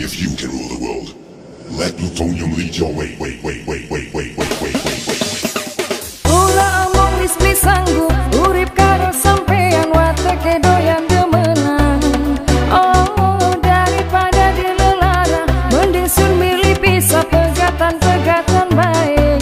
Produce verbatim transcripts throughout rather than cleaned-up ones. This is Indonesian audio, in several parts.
if you can rule the world. Let plutonium lead your way. Wait, wait, wait, wait, wait, wait, wait, wait, wait. Ulah among wis sanggup urip karo sampean wateke doyan demenan. Oh, daripada dilelara mending sun milih pisah pegatan-pegatan baik.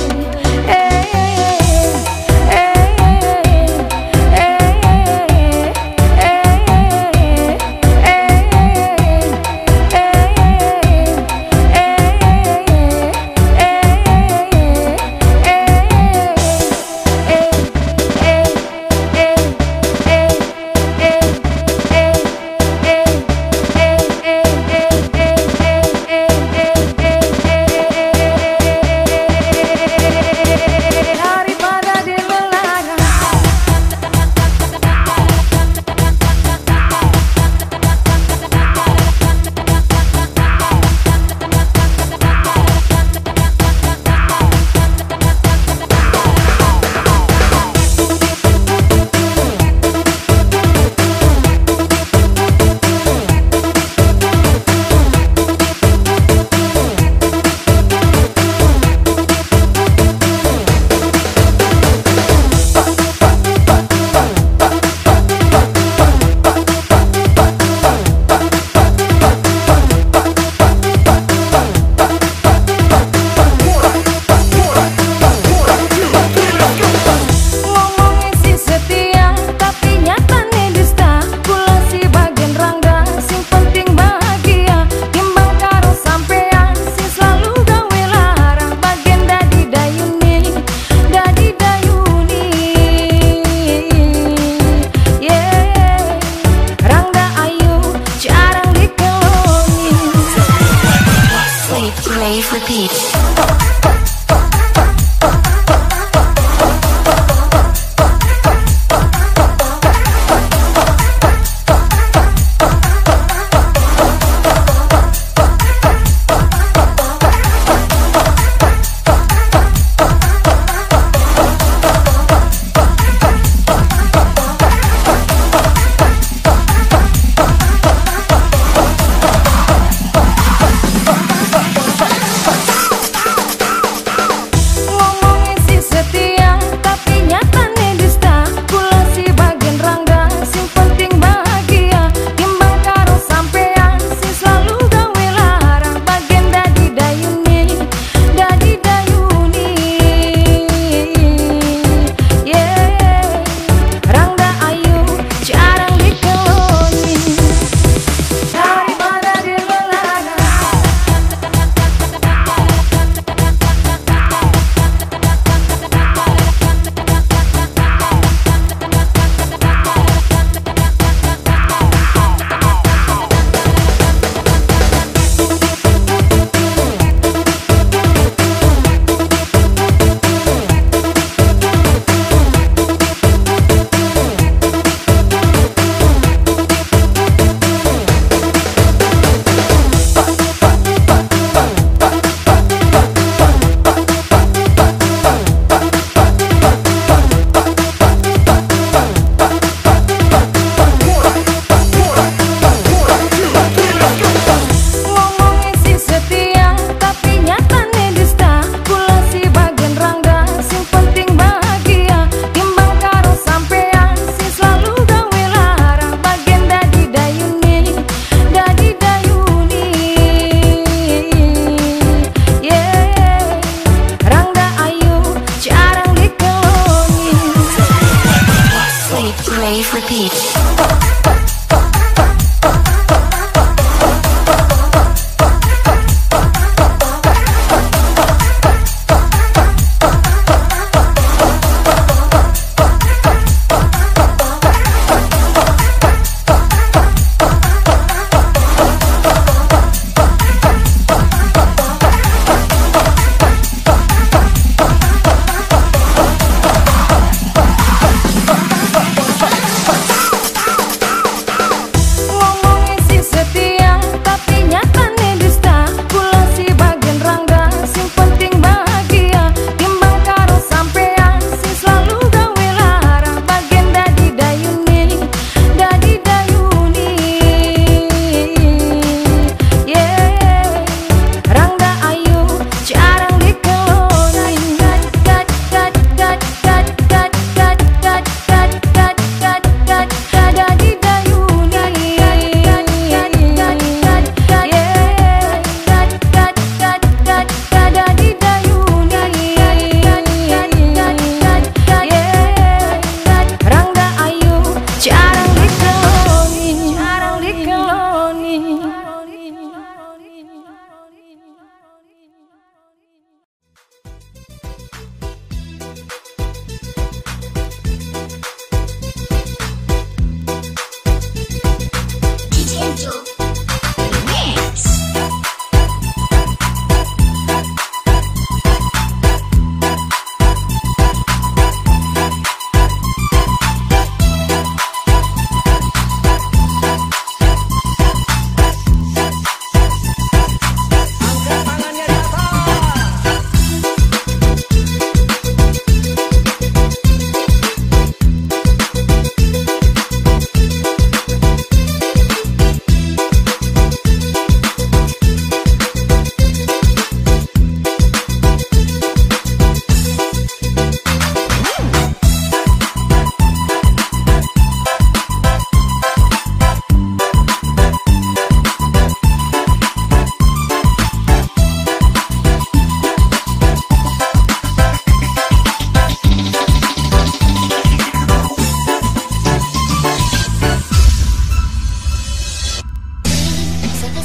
Rave repeat.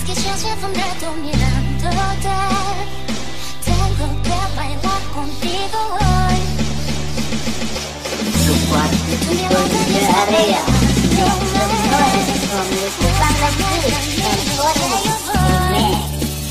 que ya llevo un rato mirándote. Tengo que bailar contigo hoy. Su cuartito de arena. Con mis bandas en Forest Remix.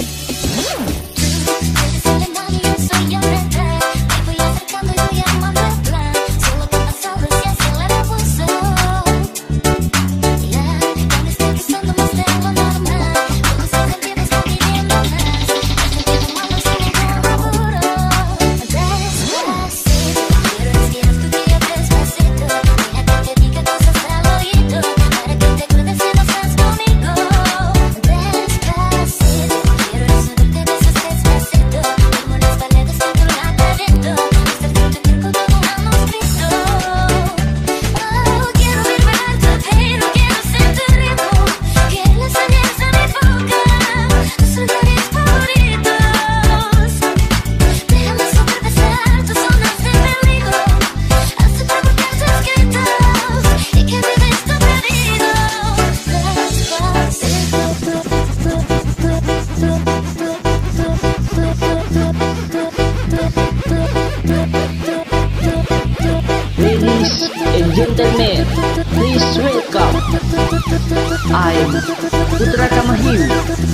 Ladies and gentlemen, please welcome I'm Putra Kamahiu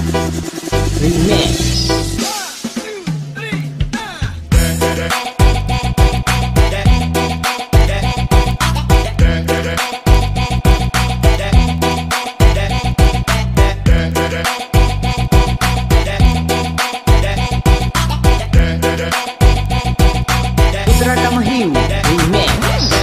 Remix. Putra Kamahiu Remix.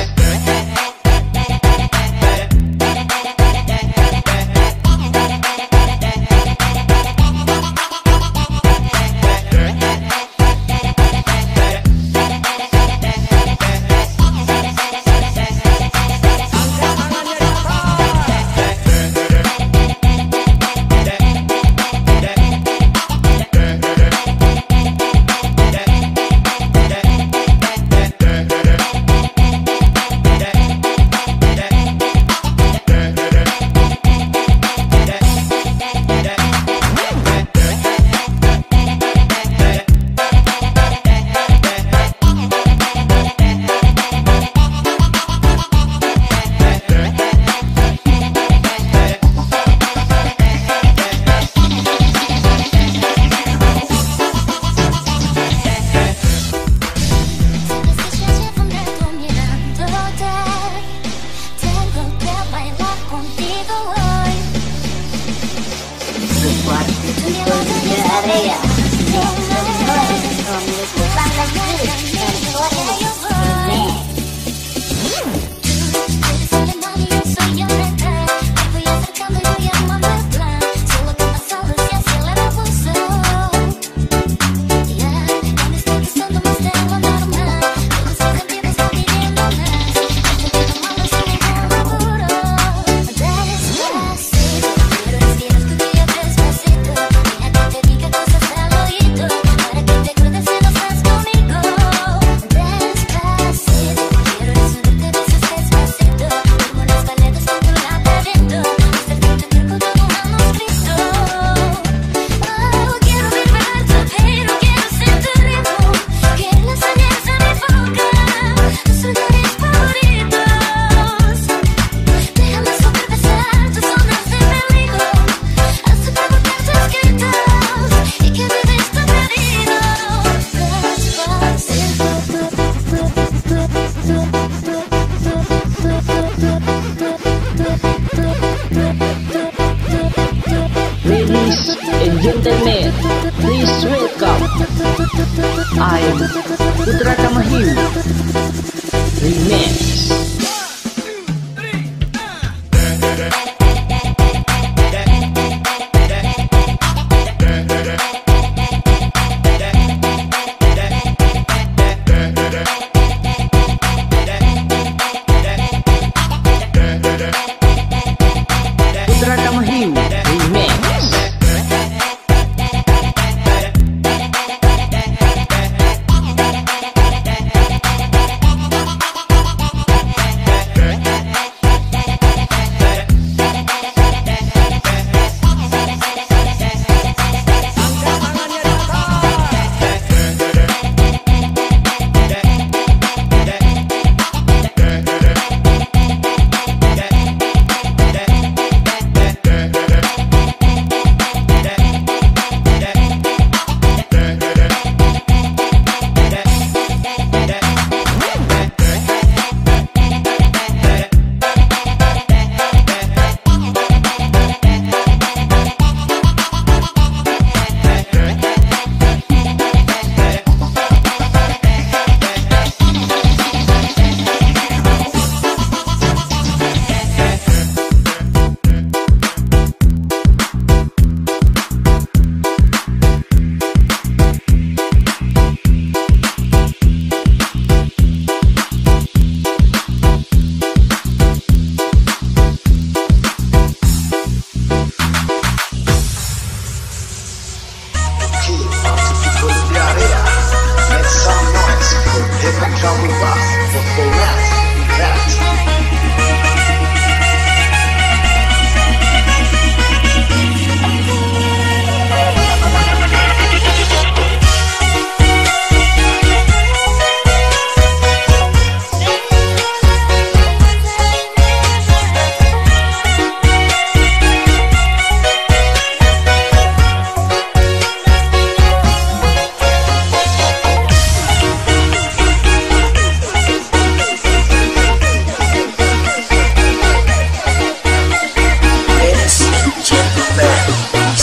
Ladies and gentlemen, please welcome I'm Putra Kamahiu Remix. Putra Kamahiu Remix.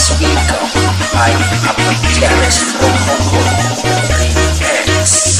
Let's wake up. I'm Abdul Terrace from Hong Kong. Remix.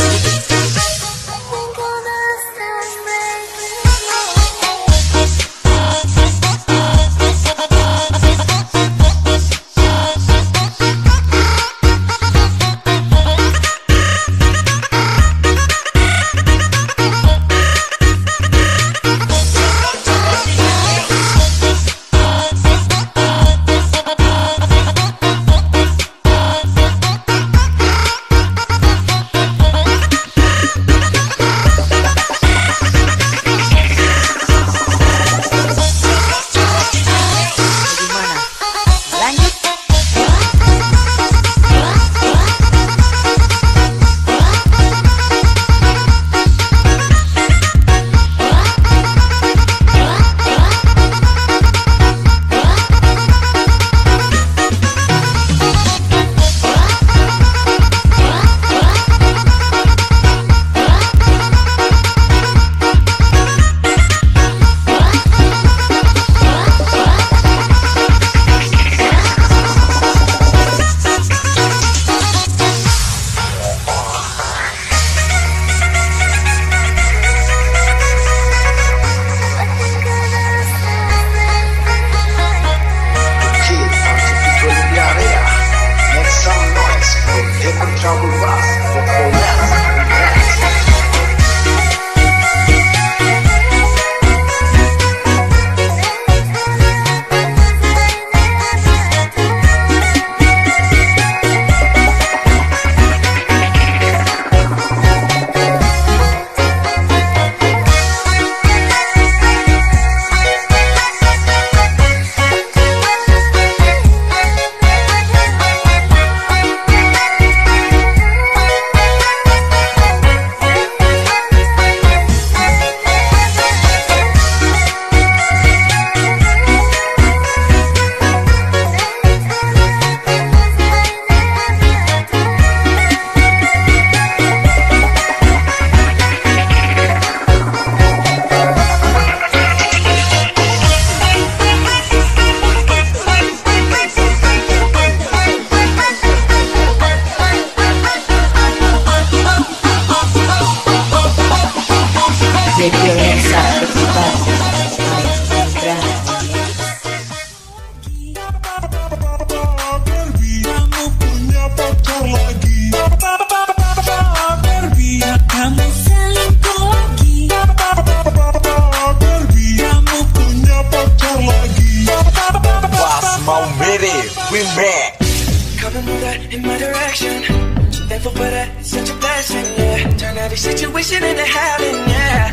In my direction, thankful for that, it's such a blessing, yeah. Turn every situation into heaven, yeah.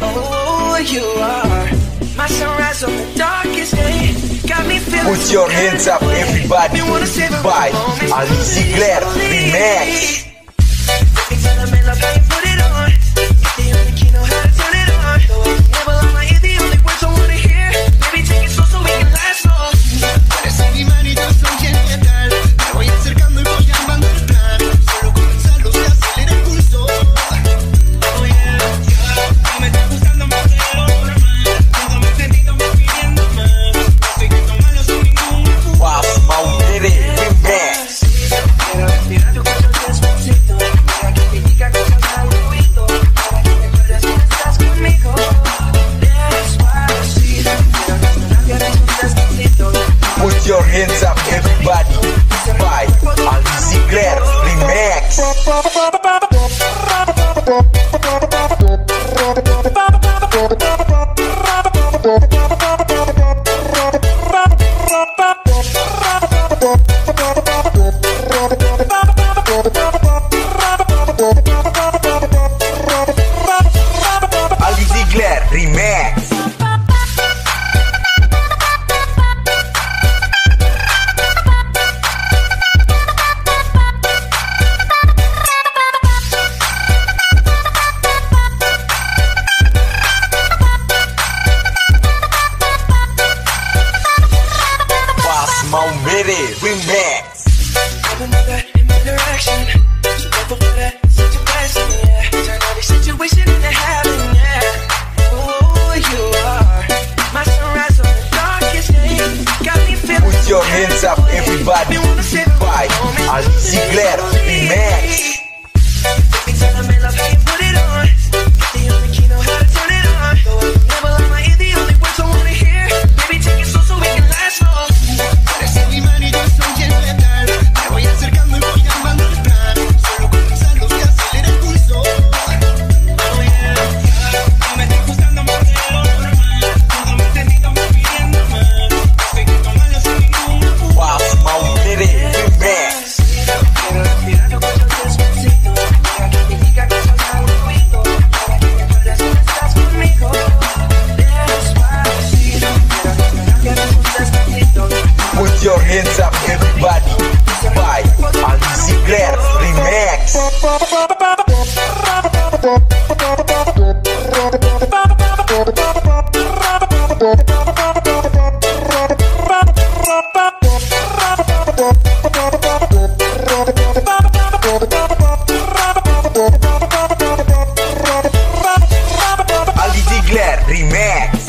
Oh, you are my sunrise on the darkest day. Got me feeling. Put your hands up, everybody. By Ali Ziegler Remix. Put it on. The only key know how to turn it on. Never lie, my ear, the only words I wanna hear. Maybe take it slow so we can last long. Parece mi manito son genial. Me voy acercando y voy a abandonar. Solo comenzarlo se acelera el pulso. Oh yeah, yeah. Me está gustando más de lo normal. Todo mi sentido me pidiendo más. No estoy que tomarlo sin ningún apuro. Wow, Maumere Remix. Quiero respirar tu cuerpo despacito. Mira que te diga cosas al oído. Para que te acuerdes que estás conmigo. Despacito. Quiero que no nadie despacito. Put your hands up, everybody. By Ali Ziegler Remix. Ali Ziegler Remix. Maumere Remix. In my direction, so thankful for that, such a blessing, yeah. Turn every situation into heaven, yeah. Oh, you are my sunrise on the darkest day. Got me feeling. Put your hands up, everybody. By Ali Ziegler Remix. Your hands up, everybody. By Ali Ziegler Remix. Ali Ziegler Remix.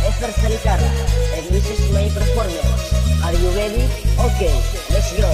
Ever Sanikara, and this is my performance. Are you ready? Okay, let's go.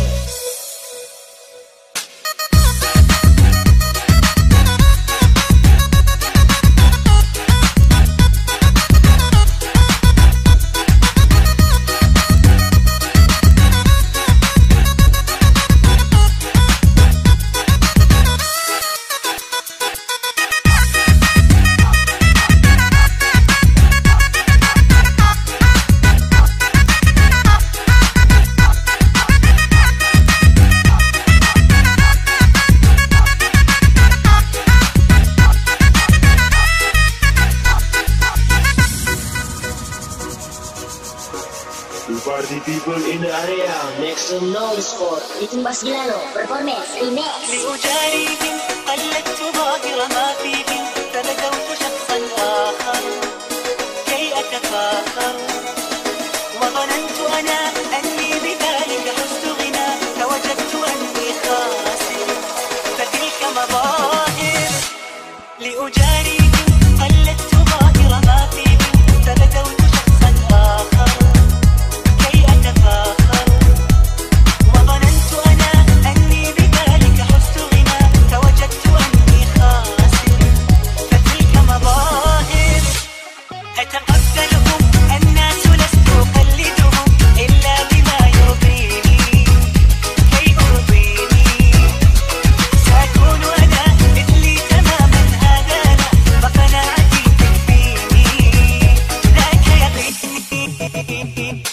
Party people in the area, make some noise for Itumbas Gilano, performance, remix. لأجاريهم قلدت ظاهر ما فيهم فبدوت شخصا آخر كي أتفاخر وظننت أنا أني بذلك حزت غنى فوجدت أني خاسر فتلك مظاهر لأجاريهم قلدت ظاهر ما فيهم فبدوت شخصا آخر وظننت أنا أني بذلك حزت غنى فوجدت أني خاسر فتلك مظاهر أتقبلهم الناس لست أقلدهم إلا بما يرضيني كي أرضيني سأكون أنا مثلي تماما هذا لا فقناعتي تكفيني ذاك يقيني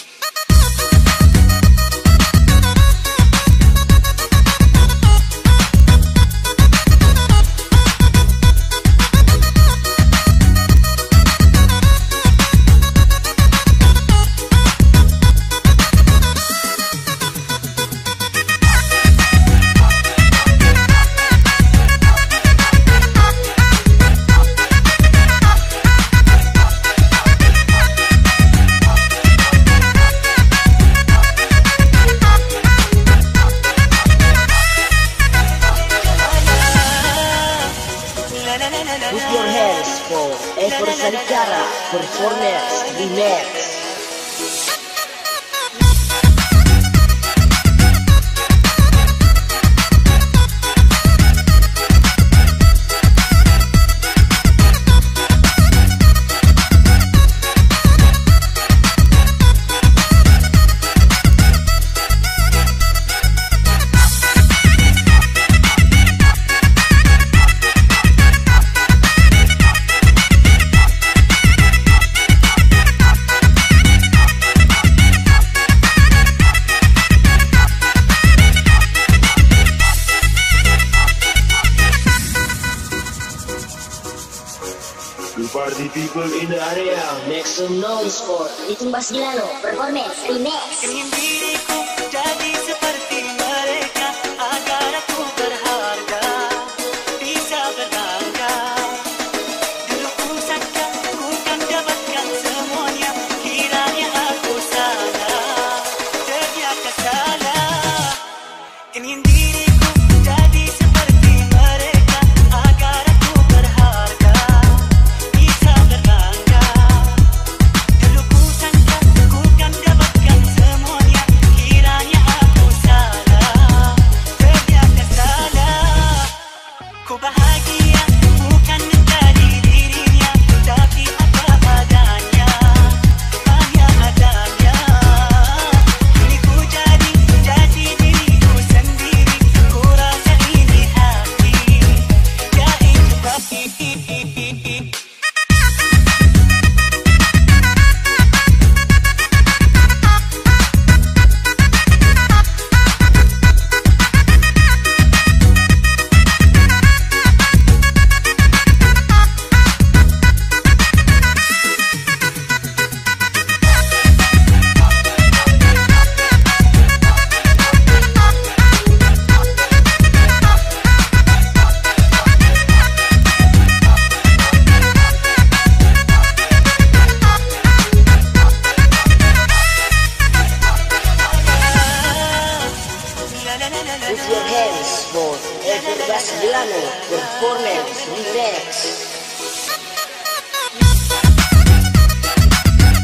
Put your hands for Ever Sanikara, performance, remix. Party people in the area, make some noise for Itumbas Gilano, performance, remix. Ingin diriku jadi seperti mereka agar aku berharga, bisa berbangga. Dulu ku sangka ku kan dapatkan semuanya, kiranya aku salah, ternyata salah. Ingin diriku jadi seperti mereka agar aku berharga, bisa berbangga. Dulu ku sangka ku kan dapatkan semuanya, kiranya aku salah, ternyata salah. Ku bahagia bukan menjadi dirinya, tapi apa adanya, hanya adanya. Kini ku jadi jadi diriku sendiri, ku rasa ini hati, ya itu pasti. Put your hands for Ever Gilano, performance, remix.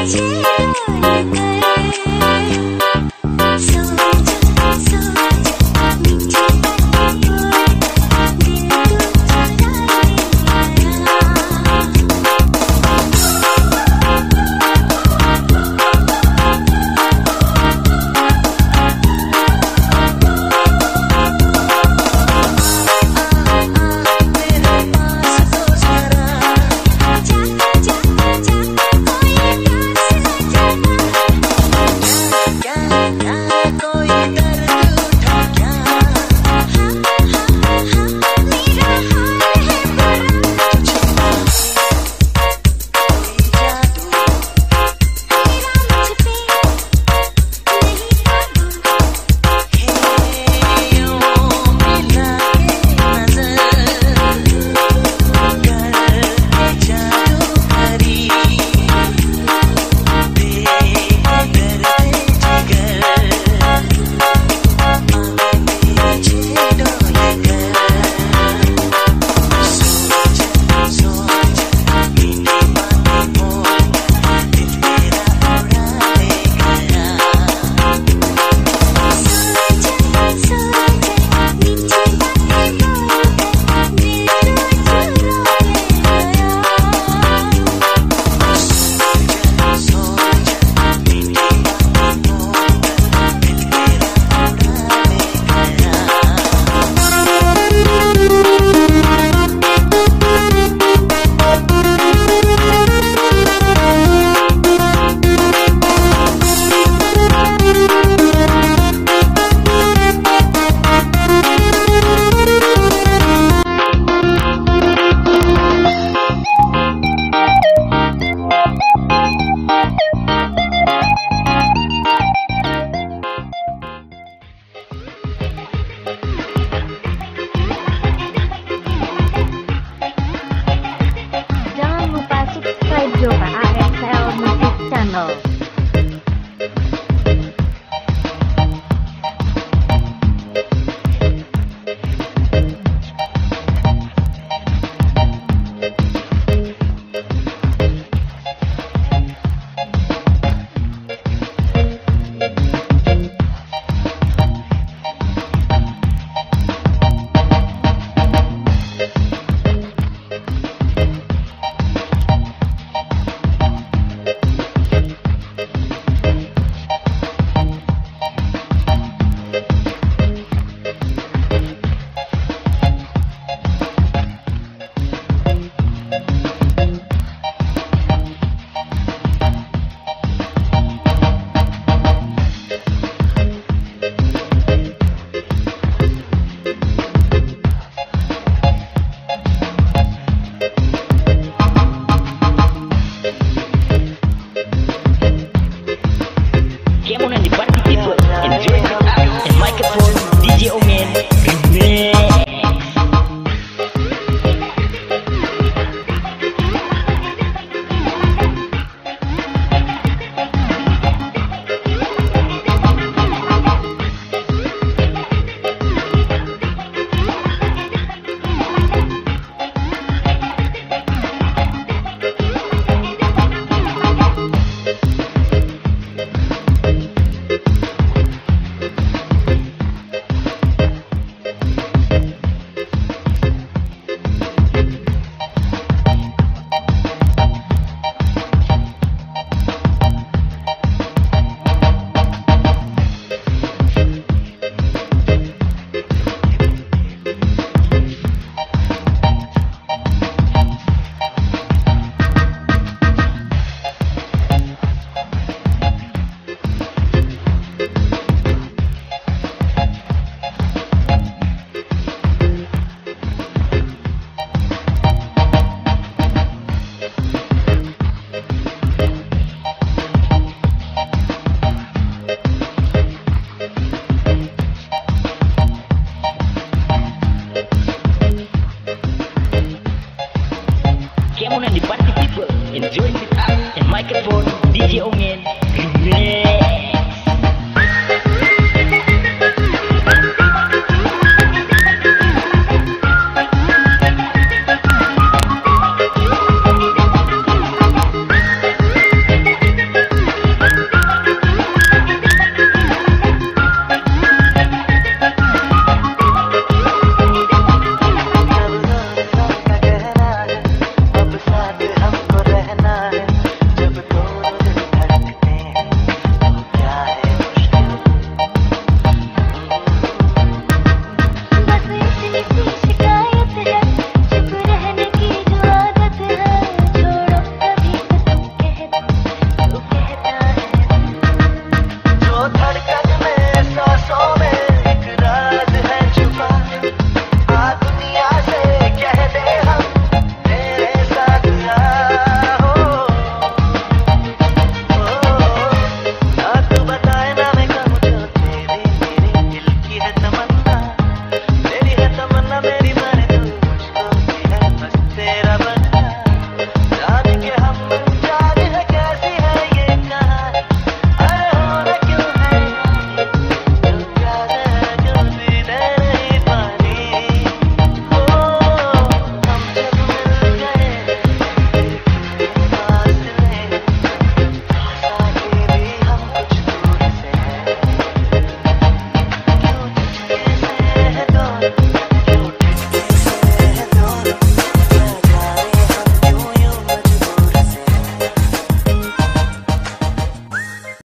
Jangan lupa subscribe Jova A S L Music Channel.